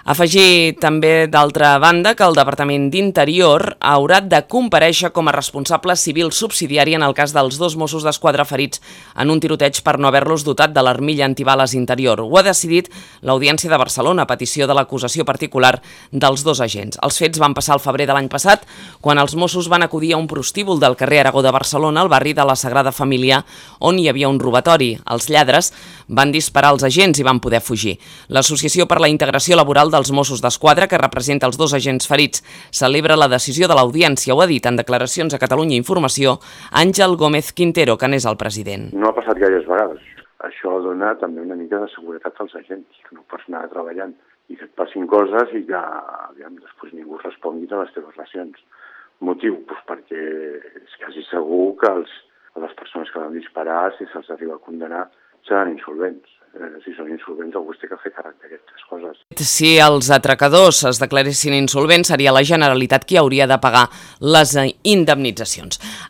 Afegir també, d'altra banda, que el Departament d'Interior haurà de comparèixer com a responsable civil subsidiari en el cas dels 2 Mossos d'Esquadra ferits en un tiroteig per no haver-los dotat de l'armilla antibales interior. Ho ha decidit l'Audiència de Barcelona, a petició de l'acusació particular dels 2 agents. Els fets van passar al febrer de l'any passat, quan els Mossos van acudir a un prostíbul del carrer Aragó de Barcelona, al barri de la Sagrada Família, on hi havia un robatori. Els lladres van disparar als agents i van poder fugir. L'Associació per la Integració Laboral dels Mossos d'Esquadra, que representa els 2 agents ferits, celebra la decisió de l'Audiència. Ho ha dit en declaracions a Catalunya Informació Àngel Gómez Quintero, que n'és el president. No ha passat gaires vegades. Això dona també una mica de seguretat als agents, que no pots anar treballant i que et passin coses i que després ningú respongui a les teves racions. Motiu? Doncs perquè és quasi segur que les persones que van disparar, si se'ls arriba a condenar, seran insolvents. Si són insolvents, algú es té que fer càrrec d'aquestes coses. Si els atracadors es declaressin insolvents, seria la Generalitat qui hauria de pagar les indemnitzacions.